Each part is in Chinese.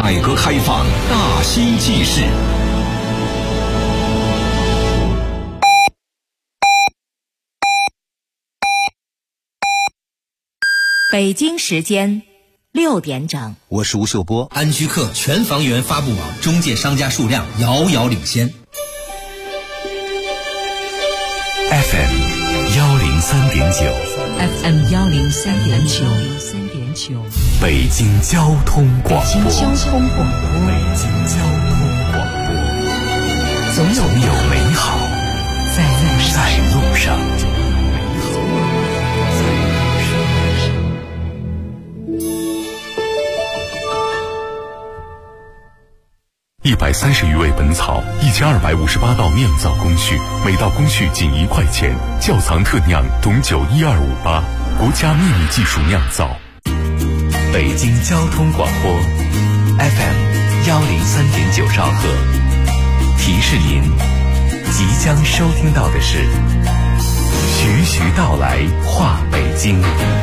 改革开放大新纪事。 北京时间6点整， 我是吴秀波。 安居客全房源发布网中介商家数量遥遥领先。 FM 103.9 FM 103.9， 北京交通广播。 北京交通广播，总有美好在路上。130余味本草，1258道酿造工序，每道工序仅1块钱。窖藏特酿董酒12588，国家秘密技术酿造。北京交通广播 FM 103.9兆赫，提示您即将收听到的是徐徐道来话北京。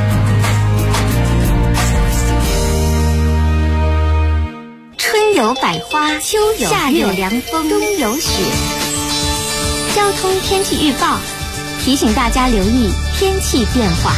春有百花，秋有夏有凉风，冬有雪。交通天气预报提醒大家留意天气变化。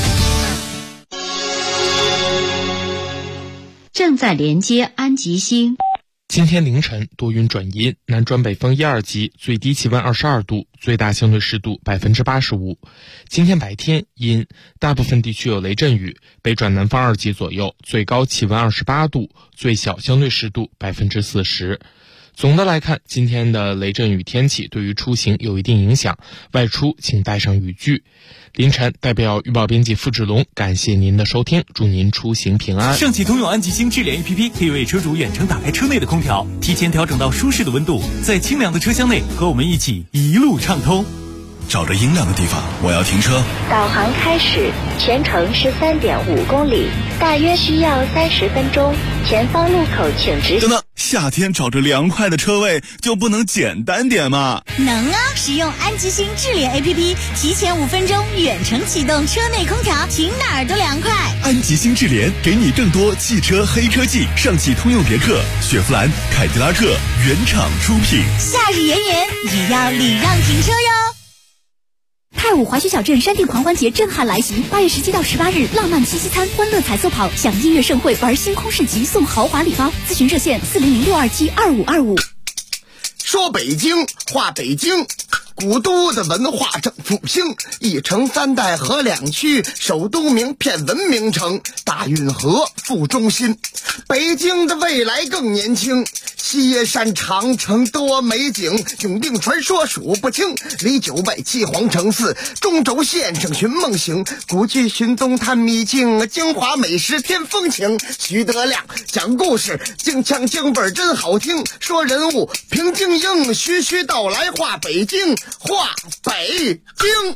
正在连接安吉星。 今天凌晨多云转阴，南转北风1、2级，最低气温22度，最大相对湿度85%。今天白天阴，大部分地区有雷阵雨，北转南方2级左右，最高气温28度，最小相对湿度40%。总的来看，今天的雷阵雨天气对于出行有一定影响，外出请带上雨具。凌晨代表预报编辑付志龙，感谢您的收听，祝您出行平安。 上汽通用安吉星智联 APP 可以为车主远程打开车内的空调，提前调整到舒适的温度，在清凉的车厢内和我们一起一路畅通。 找着阴凉的地方，我要停车。 导航开始，全程13.5公里，大约需要30分钟。前方路口请直行。 等等，夏天找着凉快的车位就不能简单点吗？ 能啊！使用安吉星智联 APP， 提前5分钟远程启动车内空调，停哪儿都凉快。 安吉星智联给你更多汽车黑科技，上汽通用别克、雪佛兰、凯迪拉克原厂出品。 夏日炎炎，也要礼让停车哟。 太武华胥小镇山地狂欢节震撼来袭，8月17到18日，浪漫七夕餐、欢乐彩色跑，享音乐盛会，玩星空市集，送豪华礼包。咨询热线400-627-2525。 说北京话北京，古都的文化正复兴，一城3代河2区，首都名片文明城，大运河副中心。北京的未来更年轻，西山长城多美景，永定传说数不清，离9拜7皇城4，中轴线上寻梦行，古剧寻踪探秘境，京华美食添风情。徐德亮讲故事，京腔京味真好听，说人物平京英，徐徐道来话北京，话北京。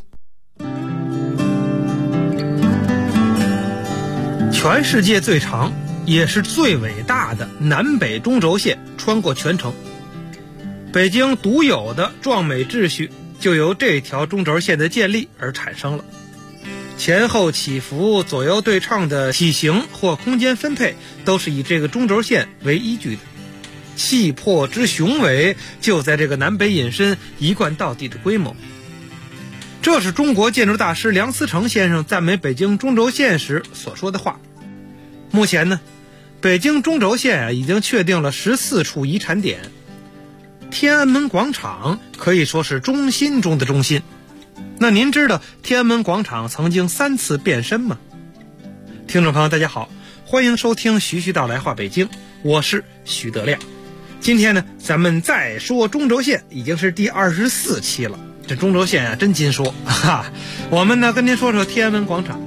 全世界最长也是最伟大的南北中轴线穿过全城，北京独有的壮美秩序就由这条中轴线的建立而产生了。前后起伏、左右对称的体型或空间分配都是以这个中轴线为依据的，气魄之雄伟就在这个南北引申、一贯到底的规模。这是中国建筑大师梁思成先生赞美北京中轴线时所说的话。目前呢，北京中轴线已经确定了14处遗产点，天安门广场可以说是中心中的中心。那您知道天安门广场曾经3次变身吗？听众朋友大家好，欢迎收听徐徐道来话北京，我是徐德亮。今天呢，咱们再说中轴线，已经是第24期了。这中轴线啊，真金说哈。我们呢，跟您说说天安门广场。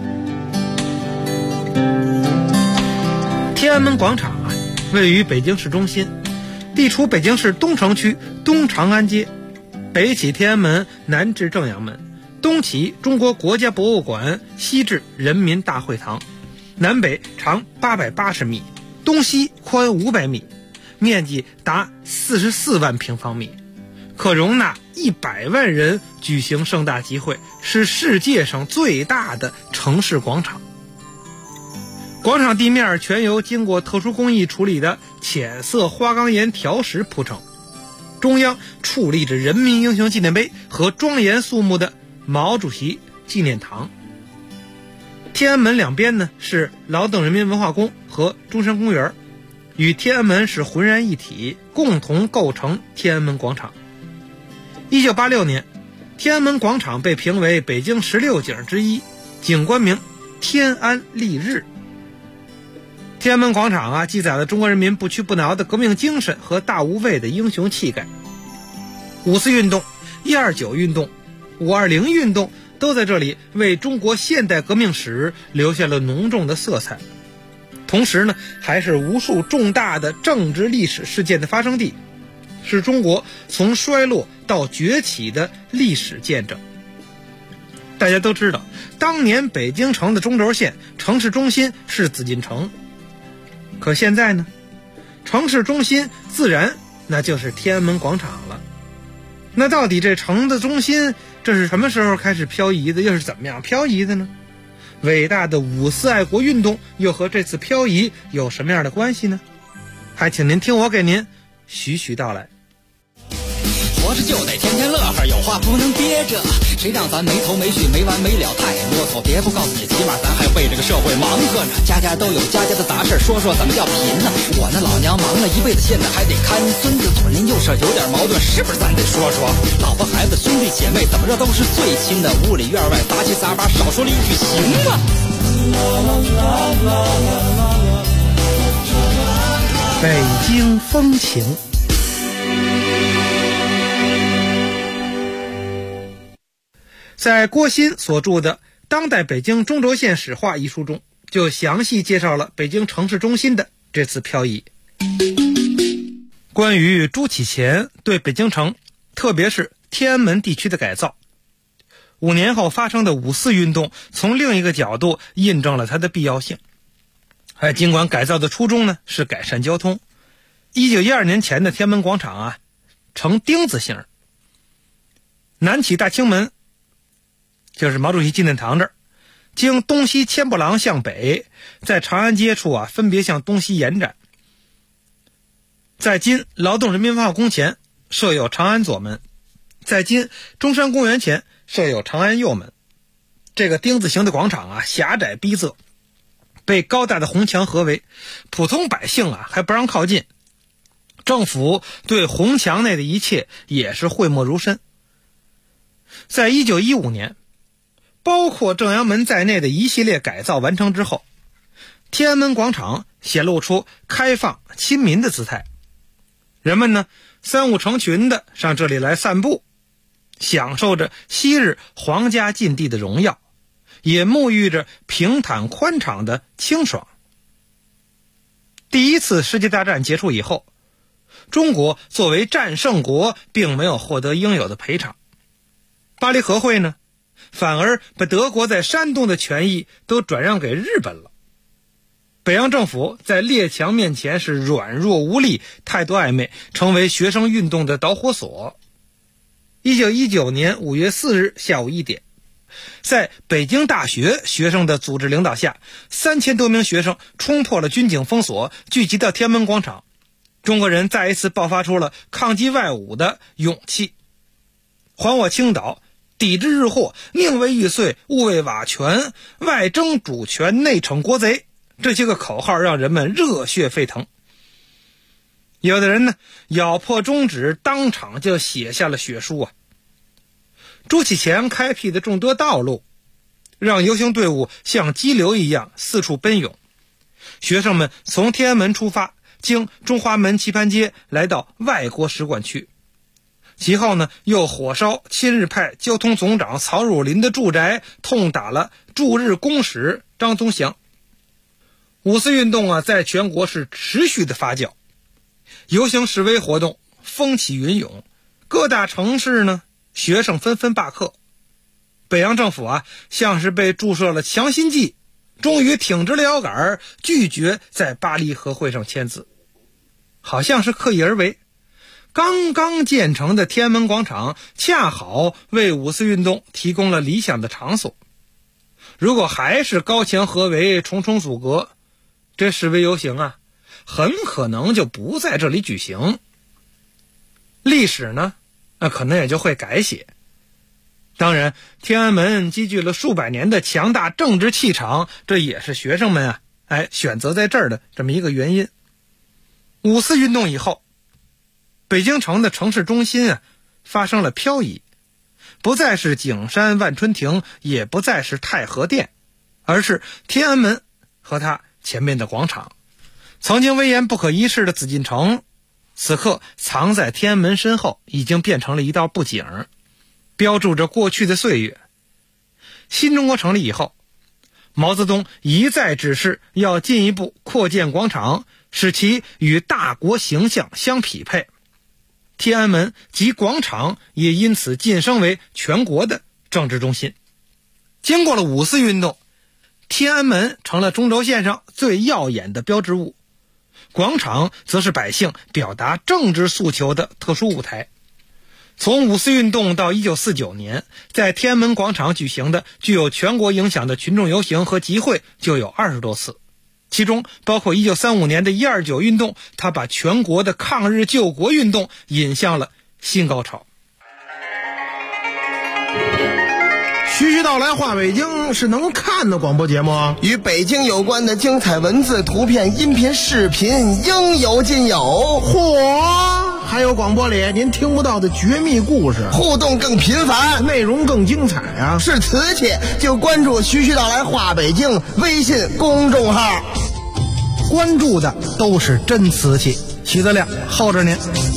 天安门广场啊，位于北京市中心，地处北京市东城区东长安街，北起天安门，南至正阳门，东起中国国家博物馆，西至人民大会堂，南北长880米，东西宽500米，面积达44万平方米，可容纳100万人举行盛大集会，是世界上最大的城市广场。 广场地面全由经过特殊工艺处理的浅色花岗岩条石铺成，中央矗立着人民英雄纪念碑和庄严肃穆的毛主席纪念堂。天安门两边呢是劳动人民文化宫和中山公园，与天安门是浑然一体，共同构成天安门广场。1986年，天安门广场被评为北京16景之一，景观名天安丽日。天安门广场记载了中国人民不屈不挠的革命精神和大无畏的英雄气概。5·4运动、129运动、520运动都在这里为中国现代革命史留下了浓重的色彩，同时呢，还是无数重大的政治历史事件的发生地，是中国从衰落到崛起的历史见证。大家都知道，当年北京城的中轴线城市中心是紫禁城，可现在呢，城市中心自然那就是天安门广场了。那到底这城的中心这是什么时候开始漂移的，又是怎么样漂移的呢？伟大的5·4爱国运动又和这次漂移有什么样的关系呢？还请您听我给您徐徐道来。 活着就得天天乐呵，有话不能憋着，谁让咱没头没绪没完没了太啰嗦，别不告诉你，起码咱还为这个社会忙活着，家家都有家家的杂事，说说怎么叫贫呢？我那老娘忙了一辈子，现在还得看孙子，左邻右舍有点矛盾，是不是咱得说说？老婆孩子兄弟姐妹怎么着都是最亲的，屋里院外杂七杂八，少说了一句行吗？ 北京风情。在郭鑫所著的《当代北京中轴线史话》一书中，就详细介绍了北京城市中心的这次漂移。关于朱启潜对北京城，特别是天安门地区的改造，5年后发生的5·4运动，从另一个角度印证了它的必要性。尽管改造的初衷呢是改善交通，1912年前的天安门广场呈丁字形，南起大清门，就是毛主席纪念堂这儿，经东西千步廊向北，在长安街处分别向东西延展。在今劳动人民文化宫前设有长安左门，在今中山公园前设有长安右门。这个丁字形的广场狭窄逼仄，被高大的红墙合围，普通百姓还不让靠近。政府对红墙内的一切也是讳莫如深。在1915年，包括正阳门在内的一系列改造完成之后，天安门广场显露出开放亲民的姿态。人们呢三五成群的上这里来散步，享受着昔日皇家禁地的荣耀，也沐浴着平坦宽敞的清爽。第一次世界大战结束以后，中国作为战胜国并没有获得应有的赔偿，巴黎和会呢反而把德国在山东的权益都转让给日本了。北洋政府在列强面前是软弱无力，态度暧昧，成为学生运动的导火索。1919年5月4日下午1点，在北京大学学生的组织领导下，3000多名学生冲破了军警封锁，聚集到天安门广场。中国人再一次爆发出了抗击外侮的勇气。还我青岛，抵制日货，宁为玉碎，勿为瓦全，外争主权，内惩国贼，这些个口号让人们热血沸腾。有的人呢咬破中指，当场就写下了血书朱启潜开辟的众多道路，让游行队伍像激流一样四处奔涌。学生们从天安门出发，经中华门棋盘街来到外国使馆区，其后呢又火烧亲日派交通总长曹汝霖的住宅，痛打了驻日公使张宗祥。5·4运动在全国是持续的发酵，游行示威活动风起云涌，各大城市呢学生纷纷罢课。北洋政府像是被注射了强心剂，终于挺直了腰杆，拒绝在巴黎和会上签字，好像是刻意而为。刚刚建成的天安门广场恰好为5·4运动提供了理想的场所。如果还是高墙合围，重重阻隔， 这示威游行啊，很可能就不在这里举行。历史呢，可能也就会改写。当然，天安门积聚了数百年的强大政治气场，这也是学生们选择在这儿的这么一个原因。五四运动以后，北京城的城市中心发生了漂移，不再是景山万春亭，也不再是太和殿，而是天安门和它前面的广场。曾经威严不可一世的紫禁城，此刻藏在天安门身后，已经变成了一道布景，标注着过去的岁月。新中国成立以后，毛泽东一再指示要进一步扩建广场，使其与大国形象相匹配。天安门及广场也因此晋升为全国的政治中心。经过了五四运动，天安门成了中轴线上最耀眼的标志物，广场则是百姓表达政治诉求的特殊舞台。从五四运动到1949年，在天安门广场举行的具有全国影响的群众游行和集会就有20多次，其中包括1935年的129运动，它把全国的抗日救国运动引向了新高潮。 徐徐道来话北京是能看的广播节目， 与北京有关的精彩文字、图片、音频、视频应有尽有。 嚯！还有广播里您听不到的绝密故事， 互动更频繁， 内容更精彩啊！ 是瓷器就关注徐徐道来话北京微信公众号， 关注的都是真瓷器。许德亮候着您。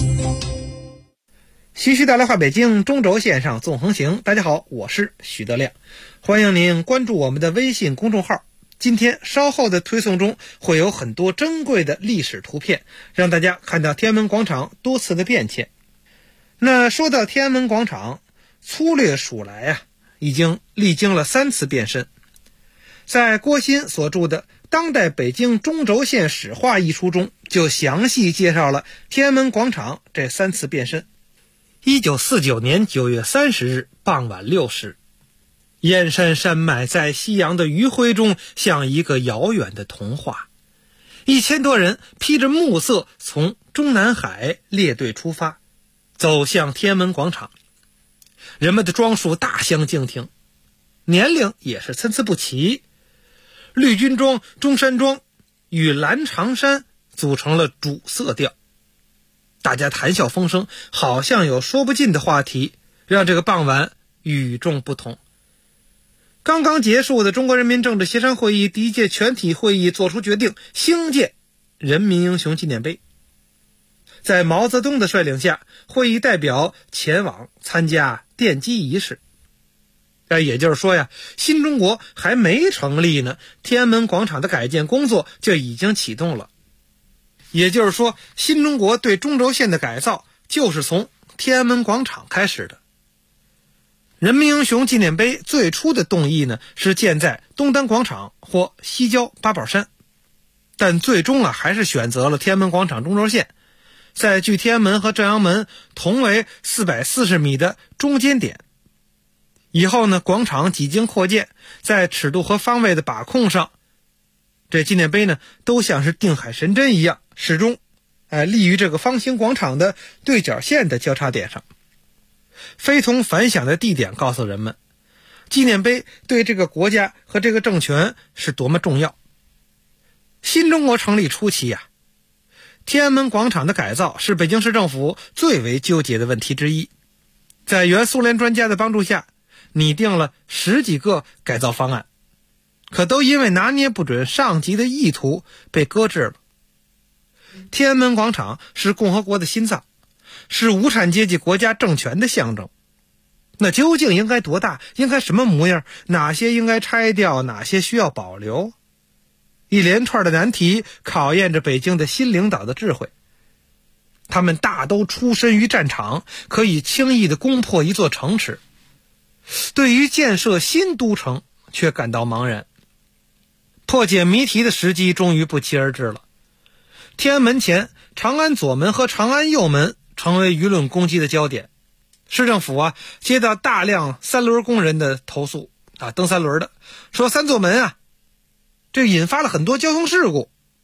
徐徐道来话北京中轴线上纵横行，大家好，我是许德亮，欢迎您关注我们的微信公众号。今天稍后的推送中会有很多珍贵的历史图片，让大家看到天安门广场多次的变迁。那说到天安门广场，粗略数来已经历经了3次变身。在郭鑫所著的《当代北京中轴线史话》一书中，就详细介绍了天安门广场这3次变身。1949年9月30日傍晚6时，燕山山脉在夕阳的余晖中像一个遥远的童话。1000多人披着暮色从中南海列队出发，走向天安门广场。人们的装束大相径庭，年龄也是参差不齐。绿军装、中山装与蓝长衫组成了主色调。大家谈笑风生，好像有说不尽的话题，让这个傍晚与众不同。刚刚结束的中国人民政治协商会议第1届全体会议作出决定，兴建人民英雄纪念碑。在毛泽东的率领下，会议代表前往参加奠基仪式。也就是说新中国还没成立呢，天安门广场的改建工作就已经启动了。也就是说，新中国对中轴线的改造就是从天安门广场开始的。人民英雄纪念碑最初的动议呢，是建在东单广场或西郊八宝山，但最终还是选择了天安门广场中轴线，在距天安门和正阳门同为440米的中间点。以后呢，广场几经扩建，在尺度和方位的把控上，这纪念碑呢都像是定海神针一样，始终立于这个方形广场的对角线的交叉点上。非同凡响的地点告诉人们，纪念碑对这个国家和这个政权是多么重要。新中国成立初期天安门广场的改造是北京市政府最为纠结的问题之一。在原苏联专家的帮助下，拟定了10几个改造方案，可都因为拿捏不准上级的意图被搁置了。天安门广场是共和国的心脏，是无产阶级国家政权的象征。那究竟应该多大，应该什么模样，哪些应该拆掉，哪些需要保留？一连串的难题考验着北京的新领导的智慧。他们大都出身于战场，可以轻易地攻破一座城池，对于建设新都城却感到茫然。破解谜题的时机终于不期而至了。天安门前，长安左门和长安右门成为舆论攻击的焦点。市政府接到大量三轮工人的投诉蹬三轮的，说三座门这引发了很多交通事故，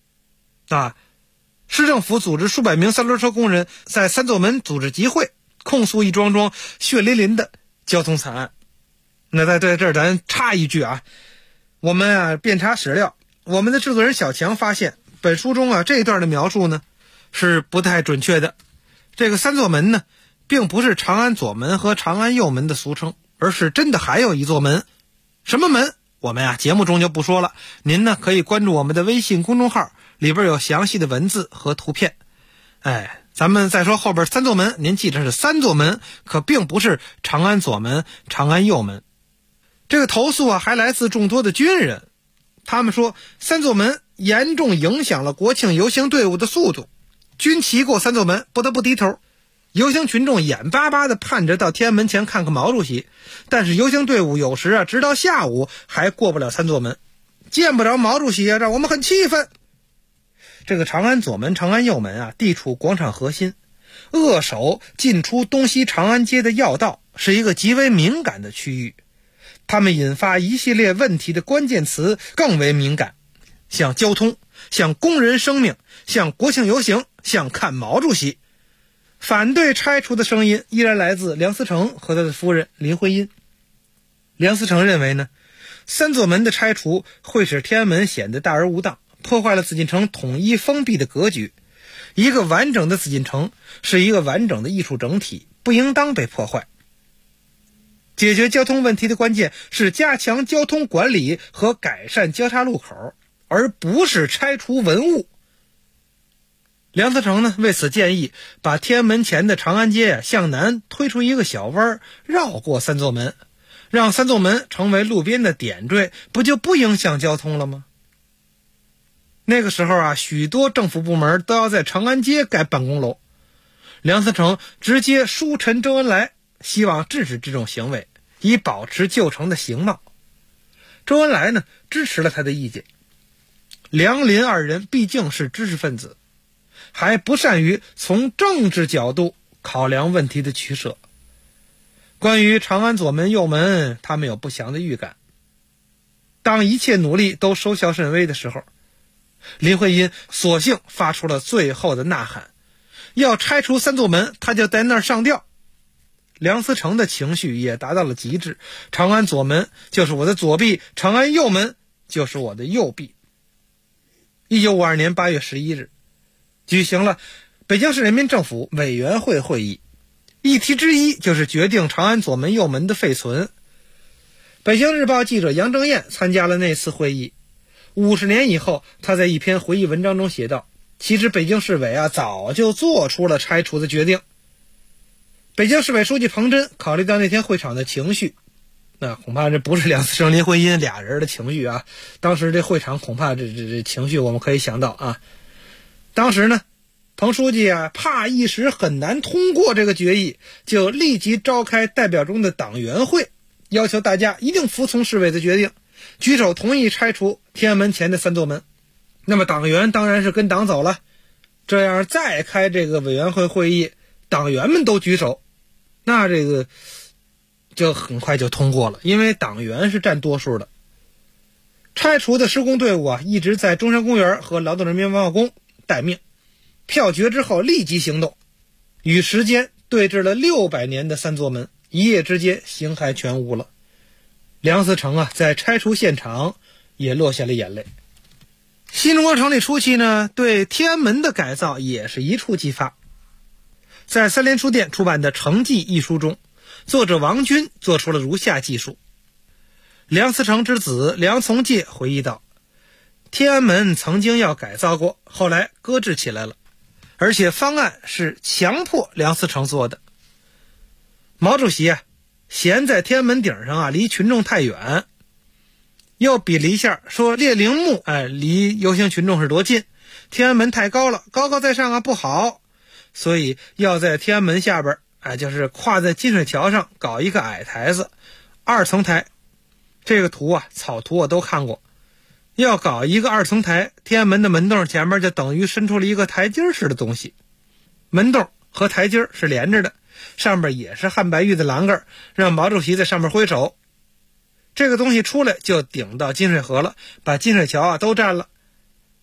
市政府组织数百名三轮车工人在三座门组织集会，控诉一桩桩血淋淋的交通惨案。那在这儿咱插一句我们遍查史料，我们的制作人小强发现本书中这一段的描述呢是不太准确的。这个三座门呢并不是长安左门和长安右门的俗称，而是真的还有一座门。什么门我们节目中就不说了，您呢可以关注我们的微信公众号，里边有详细的文字和图片。咱们再说后边三座门，您记着是三座门，可并不是长安左门、长安右门。这个投诉还来自众多的军人，他们说三座门严重影响了国庆游行队伍的速度，军骑过三座门不得不低头，游行群众眼巴巴地盼着到天安门前看看毛主席，但是游行队伍有时直到下午还过不了三座门，见不着毛主席让我们很气愤。这个长安左门、长安右门地处广场核心，扼守进出东西长安街的要道，是一个极为敏感的区域。他们引发一系列问题的关键词更为敏感，像交通，像工人生命，像国庆游行，像看毛主席。反对拆除的声音依然来自梁思成和他的夫人林徽因。梁思成认为呢，三座门的拆除会使天安门显得大而无当，破坏了紫禁城统一封闭的格局。一个完整的紫禁城是一个完整的艺术整体，不应当被破坏。解决交通问题的关键是加强交通管理和改善交叉路口，而不是拆除文物。梁思成呢为此建议把天安门前的长安街向南推出一个小弯，绕过三座门，让三座门成为路边的点缀，不就不影响交通了吗？那个时候许多政府部门都要在长安街盖办公楼。梁思成直接书陈周恩来，希望制止这种行为，以保持旧城的形貌。周恩来呢支持了他的意见。梁林二人毕竟是知识分子，还不善于从政治角度考量问题的取舍。关于长安左门右门，他们有不祥的预感。当一切努力都收效甚微的时候，林徽因索性发出了最后的呐喊，要拆除三座门，他就在那儿上吊。梁思成的情绪也达到了极致，长安左门就是我的左臂，长安右门就是我的右臂。1952年8月11日举行了北京市人民政府委员会会议，议题之一就是决定长安左门右门的废存。北京日报记者杨正彦参加了那次会议。50年以后，他在一篇回忆文章中写道，其实北京市委早就做出了拆除的决定。北京市委书记彭真考虑到那天会场的情绪，那恐怕这不是梁思成、林徽因俩人的情绪当时这会场恐怕这情绪我们可以想到当时呢，彭书记怕一时很难通过这个决议，就立即召开代表中的党员会，要求大家一定服从市委的决定，举手同意拆除天安门前的三座门。那么党员当然是跟党走了，这样再开这个委员会会议，党员们都举手，那这个就很快就通过了，因为党员是占多数的。拆除的施工队伍一直在中山公园和劳动人民文化宫待命，票决之后立即行动，与时间对峙了600年的三座门一夜之间形骸全无了。梁思成在拆除现场也落下了眼泪。新中国成立初期呢，对天安门的改造也是一触即发。在三联书店出版的《成记》一书中，作者王军做出了如下记述。梁思成之子梁从诫回忆道，天安门曾经要改造过，后来搁置起来了，而且方案是强迫梁思成做的。毛主席嫌在天安门顶上离群众太远，又比了一下说列宁墓离游行群众是多近，天安门太高了，高高在上不好，所以要在天安门下边就是跨在金水桥上搞一个矮台子，2层台。这个图草图我都看过，要搞一个2层台，天安门的门洞前面就等于伸出了一个台阶似的东西，门洞和台阶是连着的，上面也是汉白玉的栏杆，让毛主席在上面挥手。这个东西出来就顶到金水河了，把金水桥都占了。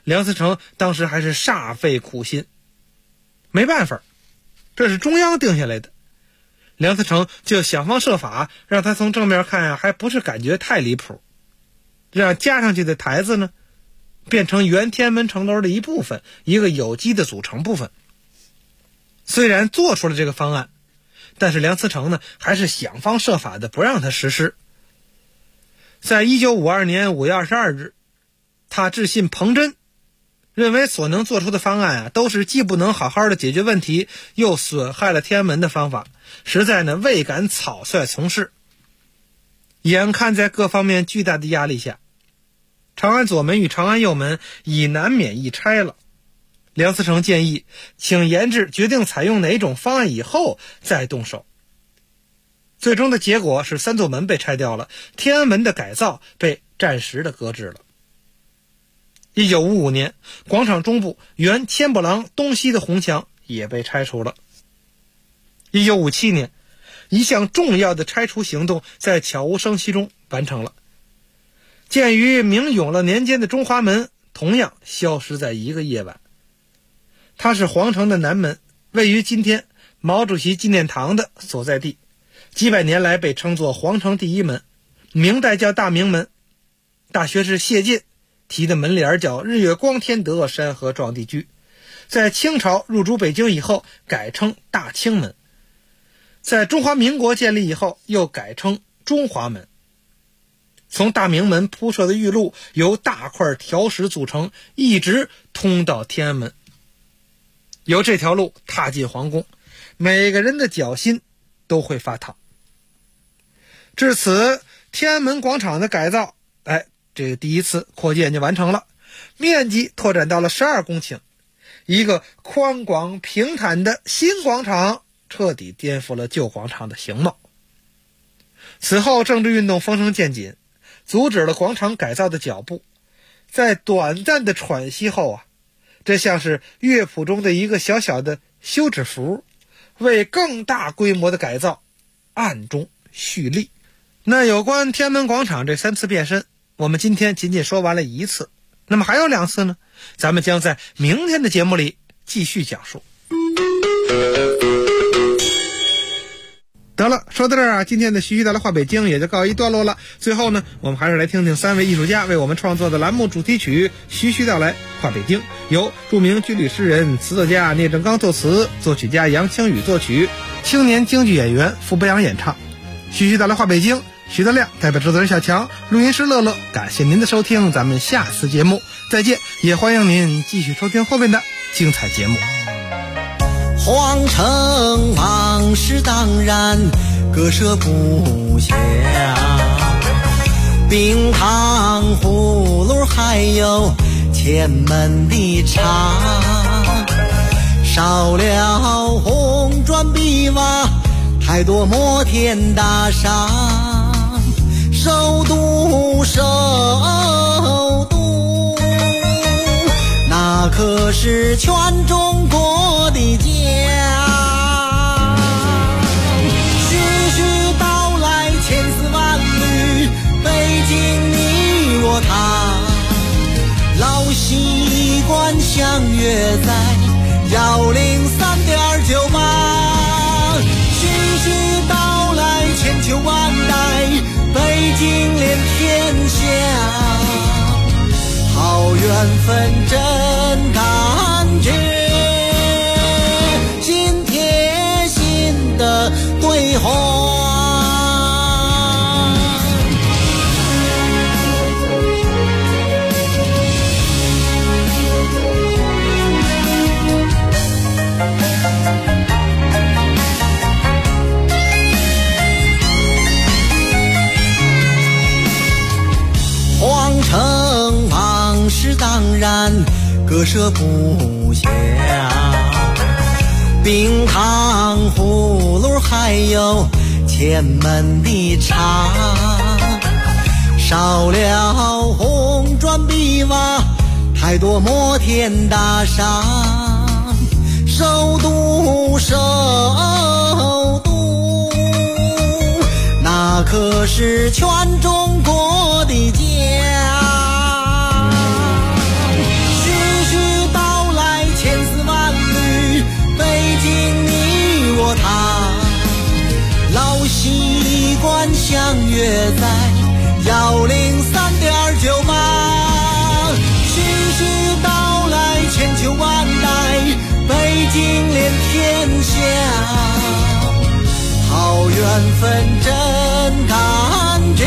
梁思成当时还是煞费苦心，没办法，这是中央定下来的，梁思成就想方设法让他从正面看还不是感觉太离谱，让加上去的台子呢变成原天安门城楼的一部分，一个有机的组成部分。虽然做出了这个方案，但是梁思成呢还是想方设法的不让他实施。在1952年5月22日，他致信彭真，认为所能做出的方案都是既不能好好的解决问题，又损害了天安门的方法，实在呢未敢草率从事。眼看在各方面巨大的压力下，长安左门与长安右门已难免一拆了。梁思成建议请研制决定采用哪种方案以后再动手。最终的结果是三座门被拆掉了，天安门的改造被暂时的搁置了。1955年，广场中部原千波廊东西的红墙也被拆除了。1957年，一项重要的拆除行动在悄无声息中完成了。建于明永乐年间的中华门同样消失在一个夜晚。它是皇城的南门，位于今天毛主席纪念堂的所在地，几百年来被称作皇城第一门，明代叫大明门，大学士谢晋题的门帘叫日月光天德，山河壮地居。在清朝入主北京以后改称大清门，在中华民国建立以后又改称中华门。从大明门铺设的玉路由大块条石组成，一直通到天安门。由这条路踏进皇宫，每个人的脚心都会发烫。至此，天安门广场的改造，这个第一次扩建就完成了，面积拓展到了12公顷，一个宽广平坦的新广场彻底颠覆了旧广场的形貌。此后，政治运动风声渐紧，阻止了广场改造的脚步。在短暂的喘息后这像是乐谱中的一个小小的休止符，为更大规模的改造暗中蓄力。那有关天安门广场这3次变身，我们今天仅仅说完了1次，那么还有2次呢，咱们将在明天的节目里继续讲述。得了，说到这儿今天的徐徐带来话北京也就告一段落了。最后呢，我们还是来听听3位艺术家为我们创作的栏目主题曲《徐徐带来话北京》，由著名军旅诗人、词作家聂正刚作词，作曲家杨清宇作曲，青年京剧演员傅博洋演唱。徐徐带来话北京，徐德亮代表制作人小强，录音师乐乐，感谢您的收听，咱们下次节目再见，也欢迎您继续收听后面的精彩节目。 皇城往事当然割舍不下，冰糖葫芦还有前门的茶，少了红砖碧瓦，太多摩天大厦，首都那可是全中国的家。徐徐道来千丝万缕，北京你我他，老习惯相约在103.98。徐徐道来千秋万代，北京连天下，好缘分真感觉，心贴心的对话。皇城往事当然割舍不下，冰糖葫芦还有前门的茶，少了红砖碧瓦，太多摩天大厦，首都那可是全中国的家。徐约在103.98，徐徐道来千秋万代，北京连天下，好缘分真感觉，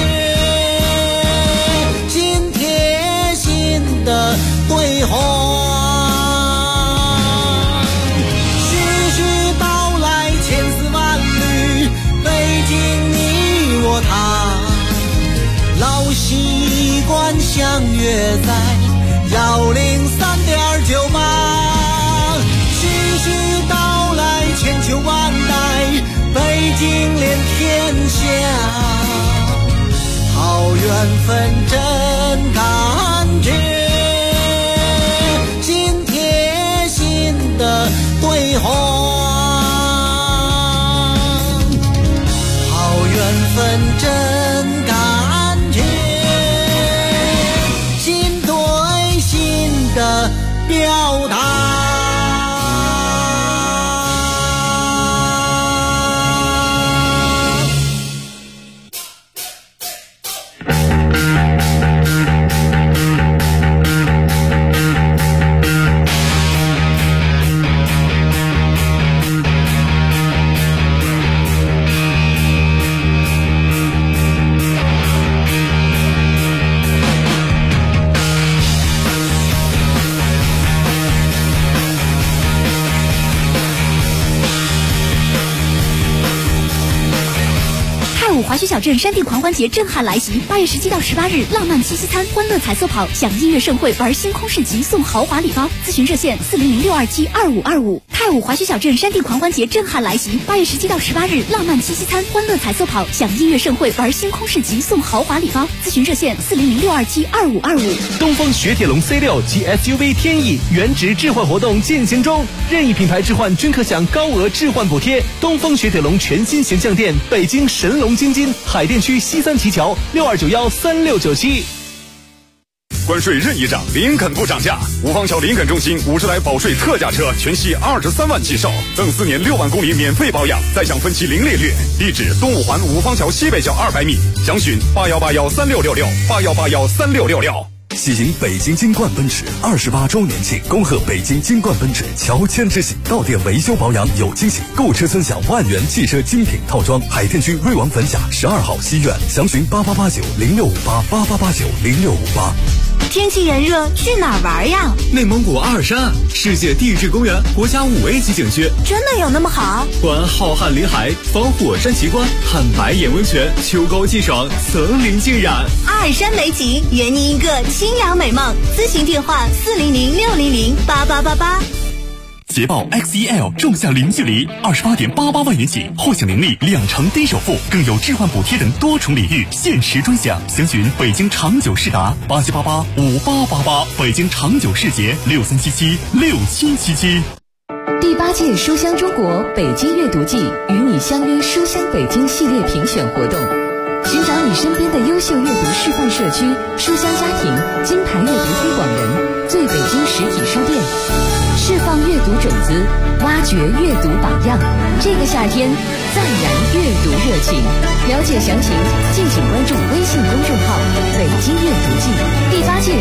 心贴心的对话，徐徐道来千丝万缕，北京你我他，老习惯相约在103.98，徐徐道来千秋万代，北京连天下，好缘分真感觉，心贴心的对话，好缘分真感觉，心对心的表达。 华胥小镇山地狂欢节震撼来袭，8月17到18日，浪漫七夕餐、欢乐彩色跑、享音乐盛会、玩星空市集、送豪华礼包。咨询热线400-627-2525。太武华胥小镇山地狂欢节震撼来袭，8月17到18日，浪漫七夕餐、欢乐彩色跑、享音乐盛会、玩星空市集、送豪华礼包。咨询热线400-627-2525。 东风雪铁龙 C6 及 SUV 天翼原值置换活动进行中，任意品牌置换均可享高额置换补贴。东风雪铁龙全新形象店，北京神龙京津海淀区西三旗桥62913697。 关税任意涨，林肯不涨价。五方桥林肯中心50台保税特价车全系23万起售，赠4年6万公里免费保养，再享分期零利率。地址：东五环五方桥西北角200米。详询81813666，81813666。 喜迎北京金冠奔驰28周年庆，恭贺北京金冠奔驰乔迁之喜，到店维修保养有惊喜，购车尊享万元汽车精品套装。海淀区瑞王坟峡12号西苑，详询88890658，88890658。 天气炎热，去哪儿玩呀？ 内蒙古阿尔山，世界地质公园，国家5A 级景区， 真的有那么好？ 观浩瀚林海，访火山奇观，看白眼温泉，秋高气爽，层林尽染。 阿尔山美景，圆你一个清凉美梦。咨询电话400-600-8888。 捷豹 XEL 重象零距离，28.88万元起，或享年利2成低首付，更有置换补贴等多重礼遇，限时专享。详询北京长久世达87885888，北京长久世捷63776777。 第8届书香中国北京阅读季与你相约书香北京系列评选活动，寻找你身边的优秀阅读示范社区、书香家庭、金牌阅读推广人、最北京实体书店，释放阅读种子，挖掘阅读榜样。这个夏天，再燃阅读热情。了解详情，敬请关注微信公众号“北京阅读季”。第8届